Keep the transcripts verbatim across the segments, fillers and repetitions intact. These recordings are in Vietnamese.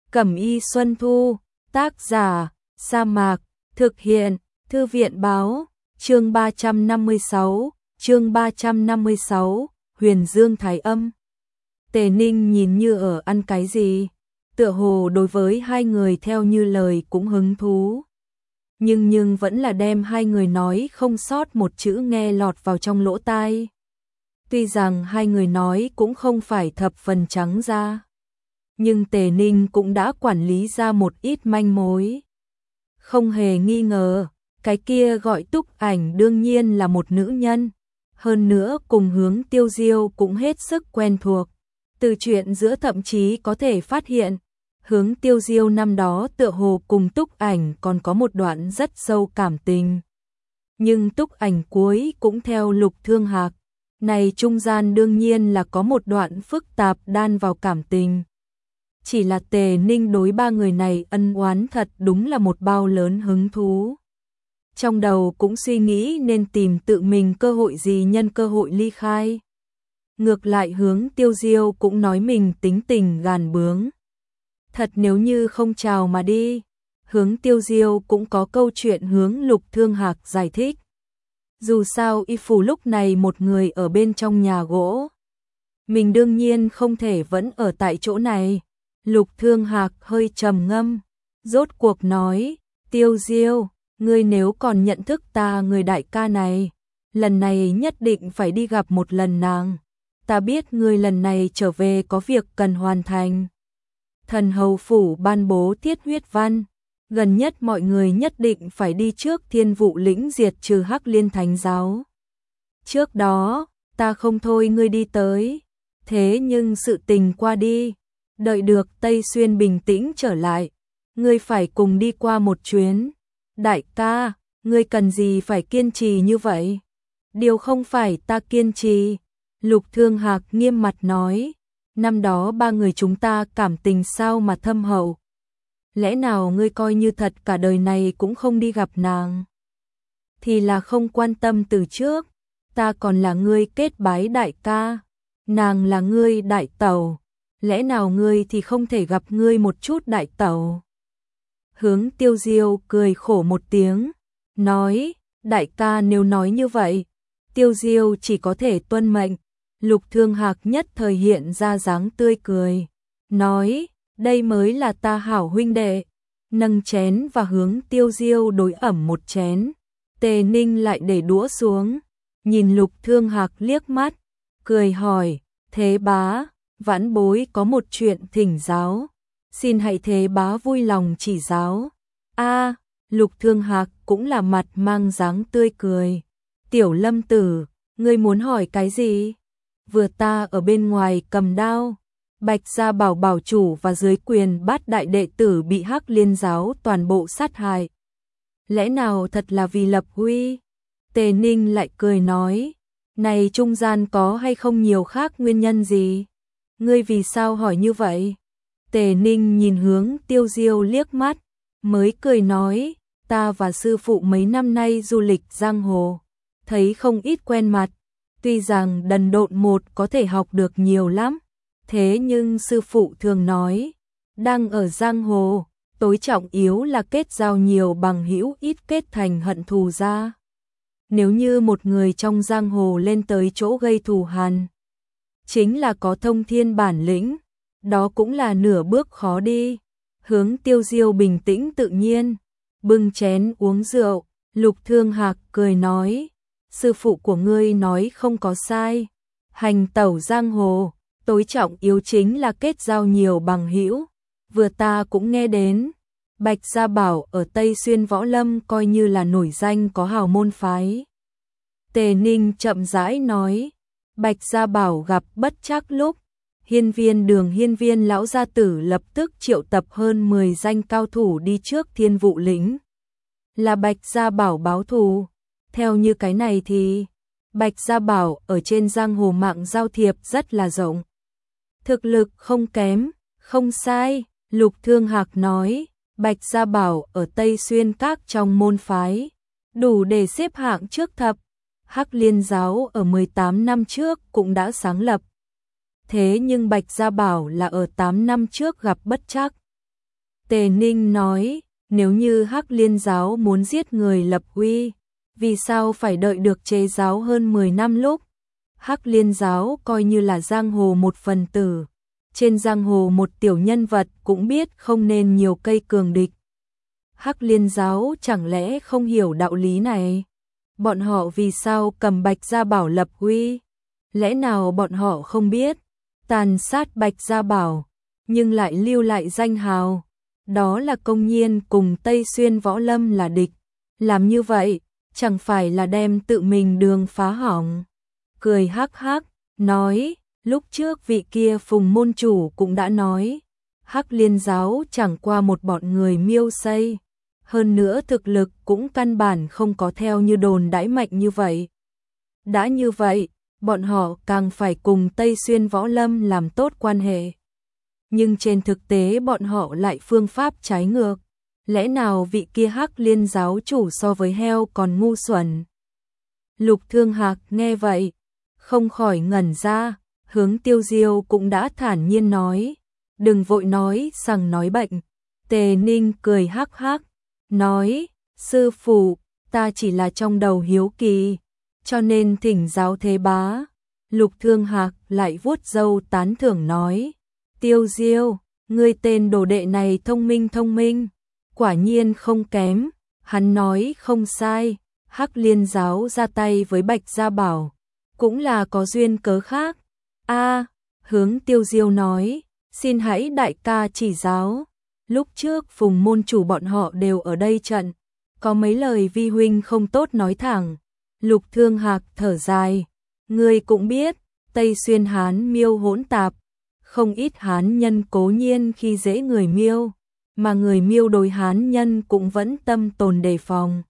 Cẩm y Xuân Thu, tác giả, Sa Mạc, thực hiện, Thư viện báo, chương ba trăm năm mươi sáu, chương ba trăm năm mươi sáu, Huyền Dương Thái Âm. Tề Ninh nhìn như ở ăn cái gì, tựa hồ đối với hai người theo như lời cũng hứng thú. Nhưng nhưng vẫn là đem hai người nói không sót một chữ nghe lọt vào trong lỗ tai. Tuy rằng hai người nói cũng không phải thập phần trắng ra, nhưng Tề Ninh cũng đã quản lý ra một ít manh mối. Không hề nghi ngờ, cái kia gọi Túc Ảnh đương nhiên là một nữ nhân, hơn nữa cùng Hướng Tiêu Diêu cũng hết sức quen thuộc. Từ chuyện giữa thậm chí có thể phát hiện, Hướng Tiêu Diêu năm đó tựa hồ cùng Túc Ảnh còn có một đoạn rất sâu cảm tình. Nhưng Túc Ảnh cuối cũng theo Lục Thương Hạc, này trung gian đương nhiên là có một đoạn phức tạp đan vào cảm tình. Chỉ là Tề Ninh đối ba người này ân oán thật đúng là một bao lớn hứng thú. Trong đầu cũng suy nghĩ nên tìm tự mình cơ hội gì nhân cơ hội ly khai. Ngược lại Hướng Tiêu Diêu cũng nói mình tính tình gàn bướng. Thật nếu như không chào mà đi, Hướng Tiêu Diêu cũng có câu chuyện hướng Lục Thương Hạc giải thích. Dù sao y phủ lúc này một người ở bên trong nhà gỗ, mình đương nhiên không thể vẫn ở tại chỗ này. Lục Thương Hạc hơi trầm ngâm, rốt cuộc nói, Tiêu Diêu, ngươi nếu còn nhận thức ta người đại ca này, lần này nhất định phải đi gặp một lần nàng. Ta biết ngươi lần này trở về có việc cần hoàn thành. Thần hầu phủ ban bố thiết huyết văn, gần nhất mọi người nhất định phải đi trước Thiên Vụ lĩnh diệt trừ Hắc Liên Thánh giáo. Trước đó, ta không thôi ngươi đi tới, thế nhưng sự tình qua đi, đợi được Tây Xuyên bình tĩnh trở lại, ngươi phải cùng đi qua một chuyến. Đại ca, ngươi cần gì phải kiên trì như vậy? Điều không phải ta kiên trì. Lục Thương Hạc nghiêm mặt nói, năm đó ba người chúng ta cảm tình sao mà thâm hậu. Lẽ nào ngươi coi như thật cả đời này cũng không đi gặp nàng? Thì là không quan tâm từ trước, ta còn là ngươi kết bái đại ca, nàng là ngươi đại tẩu, lẽ nào ngươi thì không thể gặp ngươi một chút đại tẩu? Hướng Tiêu Diêu cười khổ một tiếng, nói, đại ca nếu nói như vậy, Tiêu Diêu chỉ có thể tuân mệnh. Lục Thương Hạc nhất thời hiện ra dáng tươi cười, nói, đây mới là ta hảo huynh đệ. Nâng chén và Hướng Tiêu Diêu đối ẩm một chén. Tề Ninh lại để đũa xuống, nhìn Lục Thương Hạc liếc mắt, cười hỏi, thế bá, vãn bối có một chuyện thỉnh giáo, xin hãy thế bá vui lòng chỉ giáo. A, Lục Thương Hạc cũng là mặt mang dáng tươi cười, tiểu Lâm tử, ngươi muốn hỏi cái gì? Vừa ta ở bên ngoài cầm đao, Bạch Gia Bảo bảo chủ và dưới quyền bát đại đệ tử bị Hắc Liên giáo toàn bộ sát hại. Lẽ nào thật là vì lập uy? Tề Ninh lại cười nói, này trung gian có hay không nhiều khác nguyên nhân gì? Ngươi vì sao hỏi như vậy? Tề Ninh nhìn Hướng Tiêu Diêu liếc mắt, mới cười nói, ta và sư phụ mấy năm nay du lịch giang hồ, thấy không ít quen mặt. Tuy rằng đần độn một có thể học được nhiều lắm, thế nhưng sư phụ thường nói, đang ở giang hồ, tối trọng yếu là kết giao nhiều bằng hữu ít kết thành hận thù ra. Nếu như một người trong giang hồ lên tới chỗ gây thù hằn, chính là có thông thiên bản lĩnh, đó cũng là nửa bước khó đi. Hướng Tiêu Diêu bình tĩnh tự nhiên, bưng chén uống rượu. Lục Thương Hạc cười nói, sư phụ của ngươi nói không có sai, hành tẩu giang hồ, tối trọng yếu chính là kết giao nhiều bằng hữu. Vừa ta cũng nghe đến, Bạch Gia Bảo ở Tây Xuyên Võ Lâm coi như là nổi danh có hào môn phái. Tề Ninh chậm rãi nói, Bạch Gia Bảo gặp bất trắc lúc, hiên viên đường hiên viên lão gia tử lập tức triệu tập hơn mười danh cao thủ đi trước Thiên Vụ lĩnh. Là Bạch Gia Bảo báo thù. Theo như cái này thì, Bạch Gia Bảo ở trên giang hồ mạng giao thiệp rất là rộng. Thực lực không kém, không sai. Lục Thương Hạc nói, Bạch Gia Bảo ở Tây Xuyên các trong môn phái, đủ để xếp hạng trước thập. Hắc Liên giáo ở mười tám năm trước cũng đã sáng lập. Thế nhưng Bạch Gia Bảo là ở tám năm trước gặp bất trắc. Tề Ninh nói, nếu như Hắc Liên giáo muốn giết người lập uy, vì sao phải đợi được Chế giáo hơn mười năm lúc? Hắc Liên giáo coi như là giang hồ một phần tử, trên giang hồ một tiểu nhân vật cũng biết không nên nhiều cây cường địch. Hắc Liên giáo chẳng lẽ không hiểu đạo lý này? Bọn họ vì sao cầm Bạch Gia Bảo lập uy? Lẽ nào bọn họ không biết? Tàn sát Bạch Gia Bảo, nhưng lại lưu lại danh hào. Đó là công nhiên cùng Tây Xuyên Võ Lâm là địch. Làm như vậy, chẳng phải là đem tự mình đường phá hỏng. Cười hắc hắc, nói, lúc trước vị kia Phùng môn chủ cũng đã nói, Hắc Liên giáo chẳng qua một bọn người miêu xây. Hơn nữa thực lực cũng căn bản không có theo như đồn đãi mạnh như vậy. Đã như vậy, bọn họ càng phải cùng Tây Xuyên Võ Lâm làm tốt quan hệ. Nhưng trên thực tế bọn họ lại phương pháp trái ngược. Lẽ nào vị kia Hắc Liên giáo chủ so với heo còn ngu xuẩn? Lục Thương Hạc nghe vậy, không khỏi ngẩn ra, hướng Tiêu Diêu cũng đã thản nhiên nói, đừng vội nói sằng nói bệnh. Tề Ninh cười hắc hắc, nói, sư phụ, ta chỉ là trong đầu hiếu kỳ, cho nên thỉnh giáo thế bá. Lục Thương Hạc lại vuốt râu tán thưởng nói, Tiêu Diêu, ngươi tên đồ đệ này thông minh thông minh, quả nhiên không kém. Hắn nói không sai, Hắc Liên giáo ra tay với Bạch Gia Bảo, cũng là có duyên cớ khác. A, hướng Tiêu Diêu nói, xin hãy đại ca chỉ giáo. Lúc trước Phùng môn chủ bọn họ đều ở đây trận, có mấy lời vi huynh không tốt nói thẳng. Lục Thương Hạc thở dài, ngươi cũng biết, Tây Xuyên Hán Miêu hỗn tạp, không ít Hán nhân cố nhiên khi dễ người Miêu, mà người Miêu đối Hán nhân cũng vẫn tâm tồn đề phòng.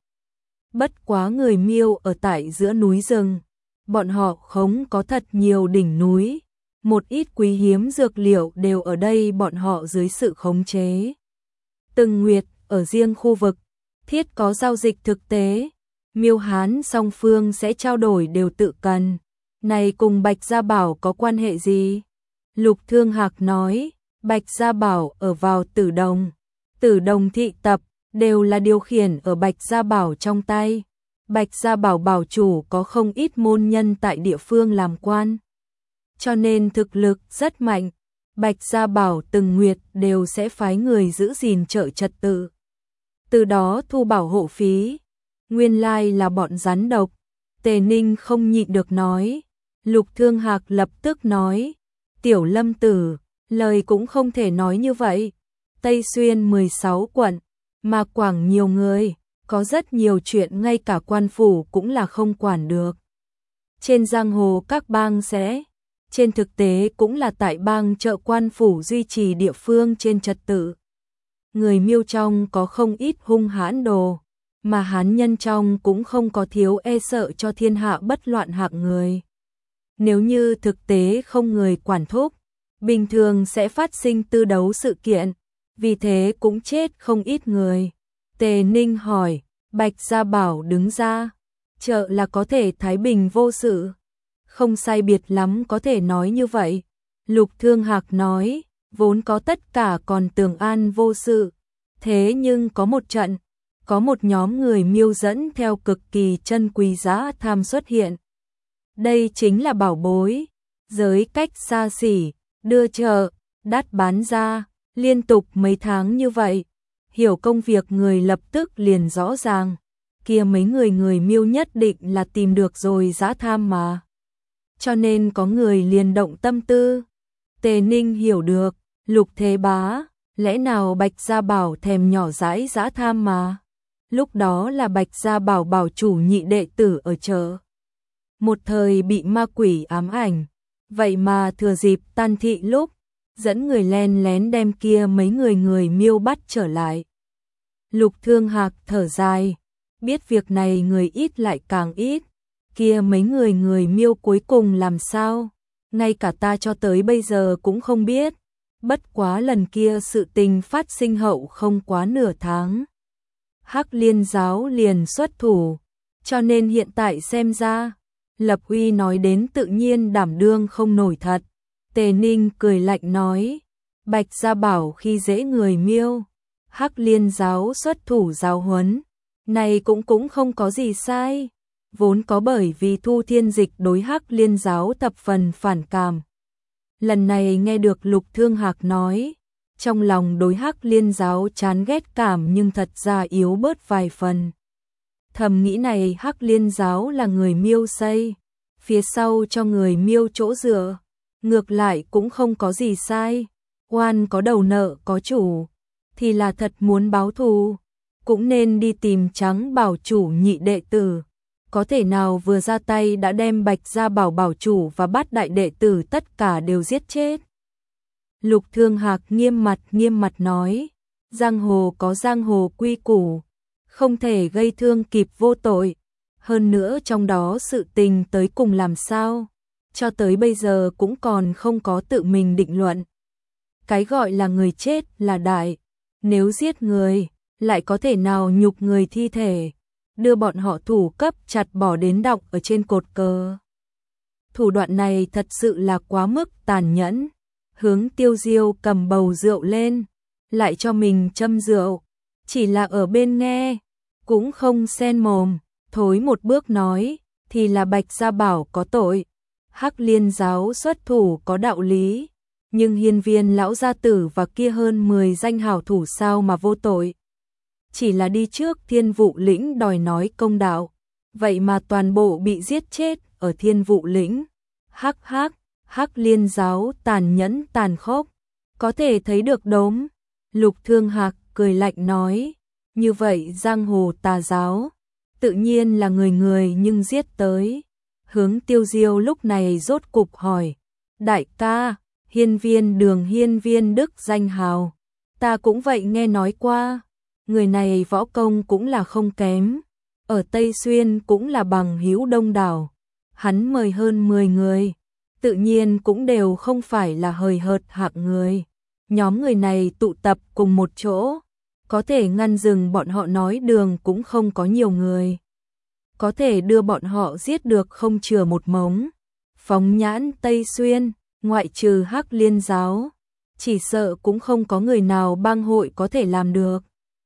Bất quá người Miêu ở tại giữa núi rừng, bọn họ không có thật nhiều đỉnh núi, một ít quý hiếm dược liệu đều ở đây bọn họ dưới sự khống chế. Từng nguyệt ở riêng khu vực, thiết có giao dịch thực tế, Miêu Hán song phương sẽ trao đổi đều tự cần. Này cùng Bạch Gia Bảo có quan hệ gì? Lục Thương Hạc nói, Bạch Gia Bảo ở vào Tử Đồng, Tử Đồng thị tập, đều là điều khiển ở Bạch Gia Bảo trong tay. Bạch Gia Bảo bảo chủ có không ít môn nhân tại địa phương làm quan, cho nên thực lực rất mạnh. Bạch Gia Bảo từng nguyệt đều sẽ phái người giữ gìn chợ trật tự, từ đó thu bảo hộ phí. Nguyên lai là bọn rắn độc. Tề Ninh không nhịn được nói. Lục Thương Hạc lập tức nói, Tiểu Lâm tử, lời cũng không thể nói như vậy. Tây Xuyên mười sáu quận, mà Quảng nhiều người, có rất nhiều chuyện ngay cả quan phủ cũng là không quản được. Trên giang hồ các bang sẽ, trên thực tế cũng là tại bang chợ quan phủ duy trì địa phương trên trật tự. Người Miêu trong có không ít hung hãn đồ, mà Hán nhân trong cũng không có thiếu e sợ cho thiên hạ bất loạn hạng người. Nếu như thực tế không người quản thúc, bình thường sẽ phát sinh tư đấu sự kiện, vì thế cũng chết không ít người. Tề Ninh hỏi, Bạch Gia Bảo đứng ra, chợ là có thể thái bình vô sự. Không sai biệt lắm có thể nói như vậy. Lục Thương Hạc nói, vốn có tất cả còn tưởng an vô sự. Thế nhưng có một trận, có một nhóm người Miêu dẫn theo cực kỳ chân quý giá tham xuất hiện. Đây chính là bảo bối, giới cách xa xỉ, đưa chợ, đắt bán ra, liên tục mấy tháng như vậy. Hiểu công việc người lập tức liền rõ ràng, kia mấy người người Miêu nhất định là tìm được rồi giá tham mà. Cho nên có người liền động tâm tư. Tề Ninh hiểu được, Lục Thế Bá, lẽ nào Bạch Gia Bảo thèm nhỏ dãi giá tham mà. Lúc đó là Bạch Gia Bảo bảo chủ nhị đệ tử ở chợ. Một thời bị ma quỷ ám ảnh, vậy mà thừa dịp tan thị lúc, dẫn người len lén đem kia mấy người người Miêu bắt trở lại. Lục Thương Hạc thở dài, biết việc này người ít lại càng ít, kia mấy người người Miêu cuối cùng làm sao, ngay cả ta cho tới bây giờ cũng không biết, bất quá lần kia sự tình phát sinh hậu không quá nửa tháng. Hắc Liên giáo liền xuất thủ, cho nên hiện tại xem ra, Lập Uy nói đến tự nhiên đảm đương không nổi thật. Tề Ninh cười lạnh nói, Bạch Gia Bảo khi dễ người Miêu, Hắc Liên giáo xuất thủ giáo huấn, này cũng cũng không có gì sai, vốn có bởi vì Thu Thiên Dịch đối Hắc Liên giáo thập phần phản cảm. Lần này nghe được Lục Thương Hạc nói, trong lòng đối Hắc Liên giáo chán ghét cảm nhưng thật ra yếu bớt vài phần. Thầm nghĩ này Hắc Liên giáo là người Miêu xây, phía sau cho người Miêu chỗ dựa, ngược lại cũng không có gì sai, oan có đầu nợ có chủ, thì là thật muốn báo thù, cũng nên đi tìm Trắng Bảo chủ nhị đệ tử, có thể nào vừa ra tay đã đem Bạch Gia Bảo bảo chủ và Bát đại đệ tử tất cả đều giết chết. Lục Thương Hạc nghiêm mặt nghiêm mặt nói, giang hồ có giang hồ quy củ, không thể gây thương kịp vô tội, hơn nữa trong đó sự tình tới cùng làm sao, cho tới bây giờ cũng còn không có tự mình định luận. Cái gọi là người chết là đại, nếu giết người, lại có thể nào nhục người thi thể, đưa bọn họ thủ cấp chặt bỏ đến đọng ở trên cột cờ. Thủ đoạn này thật sự là quá mức tàn nhẫn. Hướng Tiêu Diêu cầm bầu rượu lên, lại cho mình châm rượu, chỉ là ở bên nghe, cũng không xen mồm, thối một bước nói, thì là Bạch Gia Bảo có tội, Hắc Liên giáo xuất thủ có đạo lý, nhưng Hiên Viên lão gia tử và kia hơn mười danh hảo thủ sao mà vô tội. Chỉ là đi trước Thiên Vụ lĩnh đòi nói công đạo, vậy mà toàn bộ bị giết chết ở Thiên Vụ lĩnh. Hắc hắc, Hắc Liên giáo tàn nhẫn tàn khốc, có thể thấy được đốm. Lục Thương Hạc cười lạnh nói, như vậy giang hồ tà giáo, tự nhiên là người người nhưng giết tới. Hướng Tiêu Diêu lúc này rốt cục hỏi, đại ca, Hiên Viên Đường Hiên Viên Đức danh hào, ta cũng vậy nghe nói qua, người này võ công cũng là không kém, ở Tây Xuyên cũng là bằng hữu đông đảo, hắn mời hơn mười người, tự nhiên cũng đều không phải là hời hợt hạng người. Nhóm người này tụ tập cùng một chỗ, có thể ngăn dừng bọn họ nói đường cũng không có nhiều người. Có thể đưa bọn họ giết được không chừa một mống. Phóng nhãn Tây Xuyên, ngoại trừ Hắc Liên giáo, chỉ sợ cũng không có người nào bang hội có thể làm được.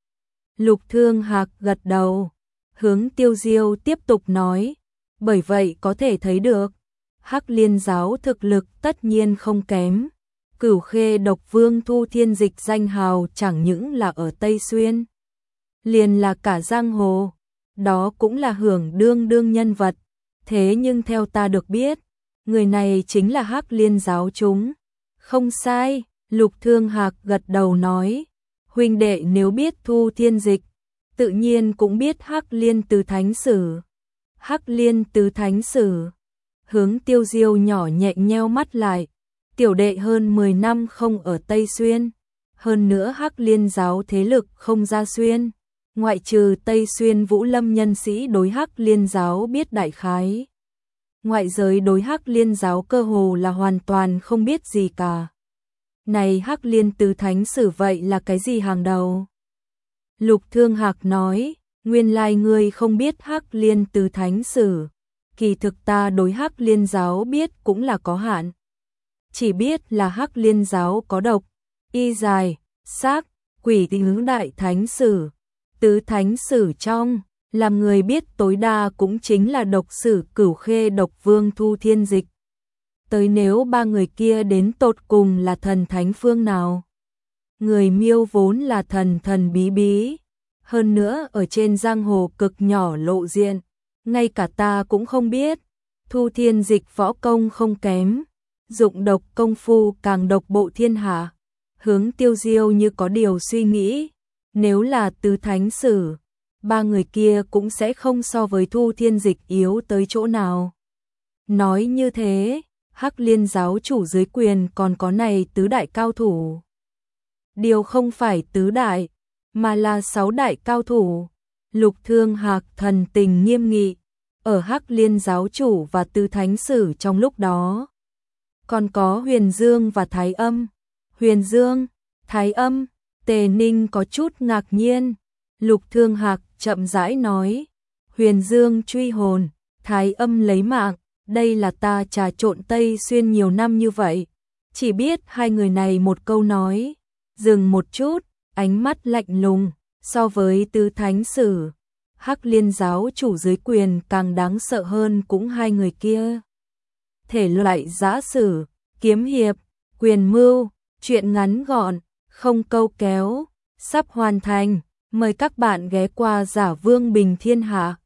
Lục Thương Hạc gật đầu, Hướng Tiêu Diêu tiếp tục nói, bởi vậy có thể thấy được, Hắc Liên giáo thực lực tất nhiên không kém. Cửu Khê Độc Vương Thu Thiên Dịch danh hào chẳng những là ở Tây Xuyên, liền là cả giang hồ, đó cũng là hưởng đương đương nhân vật. Thế nhưng theo ta được biết, người này chính là Hắc Liên giáo chúng. Không sai, Lục Thương Hạc gật đầu nói, huynh đệ nếu biết Thu Thiên Dịch, tự nhiên cũng biết Hắc Liên Tứ Thánh Sử. Hắc Liên Tứ Thánh Sử. Hướng Tiêu Diêu nhỏ nhẹ nheo mắt lại, tiểu đệ hơn mười năm không ở Tây Xuyên, hơn nữa Hắc Liên giáo thế lực không ra xuyên, ngoại trừ Tây Xuyên Vũ Lâm nhân sĩ đối Hắc Liên giáo biết đại khái. Ngoại giới đối Hắc Liên giáo cơ hồ là hoàn toàn không biết gì cả. Này Hắc Liên Tứ Thánh Sử vậy là cái gì hàng đầu? Lục Thương Hạc nói, nguyên lai ngươi không biết Hắc Liên Tứ Thánh Sử, kỳ thực ta đối Hắc Liên giáo biết cũng là có hạn. Chỉ biết là Hắc Liên giáo có độc, y dài, xác, quỷ tứ đại thánh sử, tứ thánh sử trong, làm người biết tối đa cũng chính là độc sử Cửu Khê Độc Vương Thu Thiên Dịch. Tới nếu ba người kia đến tột cùng là thần thánh phương nào? Người Miêu vốn là thần thần bí bí, hơn nữa ở trên giang hồ cực nhỏ lộ diện, ngay cả ta cũng không biết. Thu Thiên Dịch võ công không kém, dụng độc công phu càng độc bộ thiên hạ. Hướng Tiêu Diêu như có điều suy nghĩ, nếu là tứ thánh sử, ba người kia cũng sẽ không so với Thu Thiên Dịch yếu tới chỗ nào. Nói như thế, Hắc Liên giáo chủ dưới quyền còn có này tứ đại cao thủ. Điều không phải tứ đại, mà là sáu đại cao thủ. Lục Thương Hạc thần tình nghiêm nghị, ở Hắc Liên giáo chủ và tứ thánh sử trong lúc đó. Còn có Huyền Dương và Thái Âm. Huyền Dương, Thái Âm, Tề Ninh có chút ngạc nhiên. Lục Thương Hạc chậm rãi nói, Huyền Dương truy hồn, Thái Âm lấy mạng, đây là ta trà trộn Tây Xuyên nhiều năm như vậy, chỉ biết hai người này một câu nói. Dừng một chút, ánh mắt lạnh lùng, so với tứ thánh sử, Hắc Liên giáo chủ dưới quyền càng đáng sợ hơn cũng hai người kia. Thể loại giã sử, kiếm hiệp, quyền mưu, truyện ngắn gọn, không câu kéo, sắp hoàn thành, mời các bạn ghé qua Giả Vương Bình Thiên Hạ.